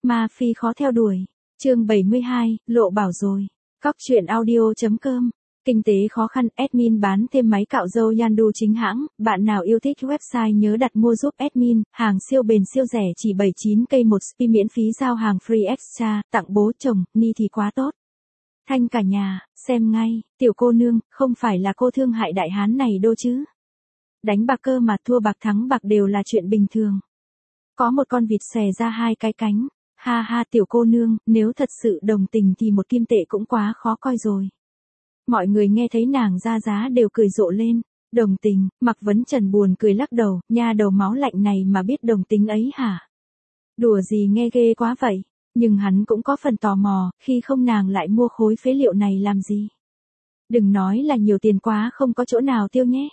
Ma Phi khó theo đuổi. Chương 72, lộ bảo rồi. Cóc truyện audio.com. Kinh tế khó khăn, admin bán thêm máy cạo râu Yandu chính hãng, bạn nào yêu thích website nhớ đặt mua giúp admin, hàng siêu bền siêu rẻ chỉ 79k một spi miễn phí giao hàng free extra, tặng bố chồng, ni thì quá tốt. Thanh cả nhà, xem ngay, tiểu cô nương, không phải là cô thương hại đại hán này đô chứ. Đánh bạc cơ mà thua bạc thắng bạc đều là chuyện bình thường. Có một con vịt xòe ra hai cái cánh, ha ha tiểu cô nương, nếu thật sự đồng tình thì một kim tệ cũng quá khó coi rồi. Mọi người nghe thấy nàng ra giá đều cười rộ lên. Đồng tình, Mạc Vấn Trần buồn cười lắc đầu, nha đầu máu lạnh này mà biết đồng tính ấy hả? Đùa gì nghe ghê quá vậy, nhưng hắn cũng có phần tò mò, khi không nàng lại mua khối phế liệu này làm gì? Đừng nói là nhiều tiền quá không có chỗ nào tiêu nhé.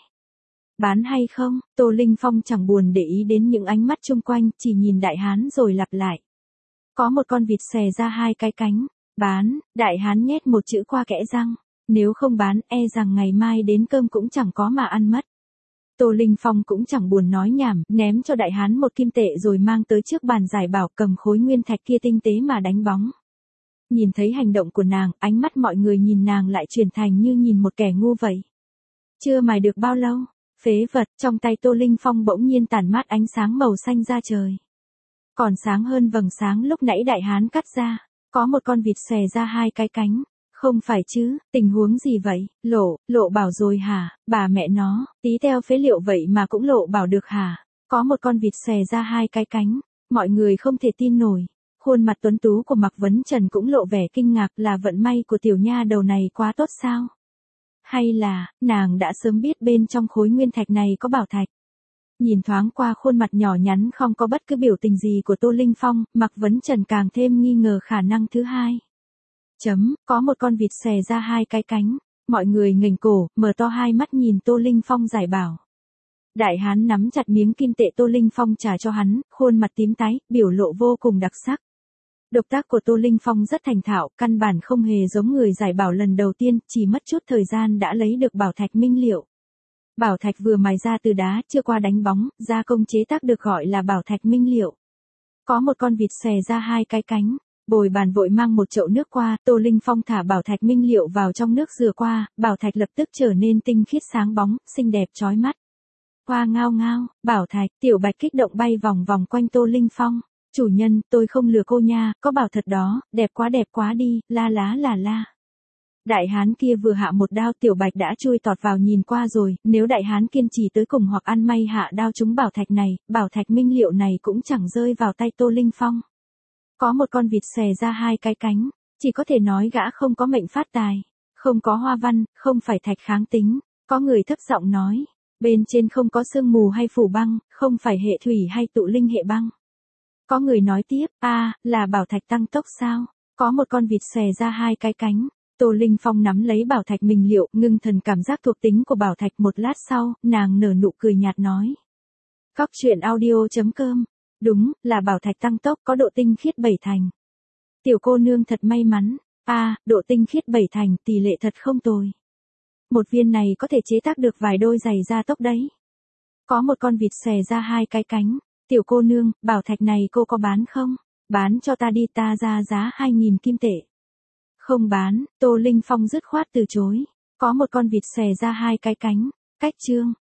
Bán hay không, Tô Linh Phong chẳng buồn để ý đến những ánh mắt chung quanh, chỉ nhìn đại hán rồi lặp lại. Có một con vịt xòe ra hai cái cánh, bán, đại hán nhét một chữ qua kẽ răng. Nếu không bán, e rằng ngày mai đến cơm cũng chẳng có mà ăn mất. Tô Linh Phong cũng chẳng buồn nói nhảm, ném cho đại hán một kim tệ rồi mang tới trước bàn giải bảo, cầm khối nguyên thạch kia tinh tế mà đánh bóng. Nhìn thấy hành động của nàng, ánh mắt mọi người nhìn nàng lại chuyển thành như nhìn một kẻ ngu vậy. Chưa mài được bao lâu, phế vật, trong tay Tô Linh Phong bỗng nhiên tản mát ánh sáng màu xanh ra trời. Còn sáng hơn vầng sáng lúc nãy đại hán cắt ra, có một con vịt xòe ra hai cái cánh. Không phải chứ, tình huống gì vậy, lộ bảo rồi hả, bà mẹ nó, tí teo phế liệu vậy mà cũng lộ bảo được hả, có một con vịt xòe ra hai cái cánh, mọi người không thể tin nổi, khuôn mặt tuấn tú của Mạc Vấn Trần cũng lộ vẻ kinh ngạc, là vận may của tiểu nha đầu này quá tốt sao? Hay là, nàng đã sớm biết bên trong khối nguyên thạch này có bảo thạch? Nhìn thoáng qua khuôn mặt nhỏ nhắn không có bất cứ biểu tình gì của Tô Linh Phong, Mạc Vấn Trần càng thêm nghi ngờ khả năng thứ hai. Có một con vịt xòe ra hai cái cánh, mọi người ngẩng cổ, mở to hai mắt nhìn Tô Linh Phong giải bảo. Đại hán nắm chặt miếng kim tệ Tô Linh Phong trả cho hắn, khuôn mặt tím tái, biểu lộ vô cùng đặc sắc. Động tác của Tô Linh Phong rất thành thạo, căn bản không hề giống người giải bảo lần đầu tiên, chỉ mất chút thời gian đã lấy được bảo thạch minh liệu. Bảo thạch vừa mài ra từ đá, chưa qua đánh bóng, gia công chế tác được gọi là bảo thạch minh liệu. Có một con vịt xòe ra hai cái cánh. Bồi bàn vội mang một chậu nước qua, Tô Linh Phong thả bảo thạch minh liệu vào trong nước rửa qua, bảo thạch lập tức trở nên tinh khiết sáng bóng, xinh đẹp chói mắt. Hoa ngao ngao, bảo thạch, tiểu bạch kích động bay vòng vòng quanh Tô Linh Phong. Chủ nhân, tôi không lừa cô nha, có bảo thật đó, đẹp quá đi, la lá là la. Đại hán kia vừa hạ một đao, tiểu bạch đã chui tọt vào nhìn qua rồi, nếu đại hán kiên trì tới cùng hoặc ăn may hạ đao trúng bảo thạch này, bảo thạch minh liệu này cũng chẳng rơi vào tay Tô Linh Phong. Có một con vịt xòe ra hai cái cánh, chỉ có thể nói gã không có mệnh phát tài, không có hoa văn, không phải thạch kháng tính, có người thấp giọng nói, bên trên không có sương mù hay phủ băng, không phải hệ thủy hay tụ linh hệ băng. Có người nói tiếp, là bảo thạch tăng tốc sao, có một con vịt xòe ra hai cái cánh, Tô Linh Phong nắm lấy bảo thạch minh liệu, ngưng thần cảm giác thuộc tính của bảo thạch một lát sau, nàng nở nụ cười nhạt nói. Cóc truyện audio.com. Đúng, là bảo thạch tăng tốc có độ tinh khiết 7 thành. Tiểu cô nương thật may mắn, độ tinh khiết 7 thành, tỷ lệ thật không tồi. Một viên này có thể chế tác được vài đôi giày gia tốc đấy. Có một con vịt xòe ra hai cái cánh, tiểu cô nương, bảo thạch này cô có bán không? Bán cho ta đi, ta ra giá 2.000 kim tệ. Không bán, Tô Linh Phong dứt khoát từ chối. Có một con vịt xòe ra hai cái cánh, cách chương.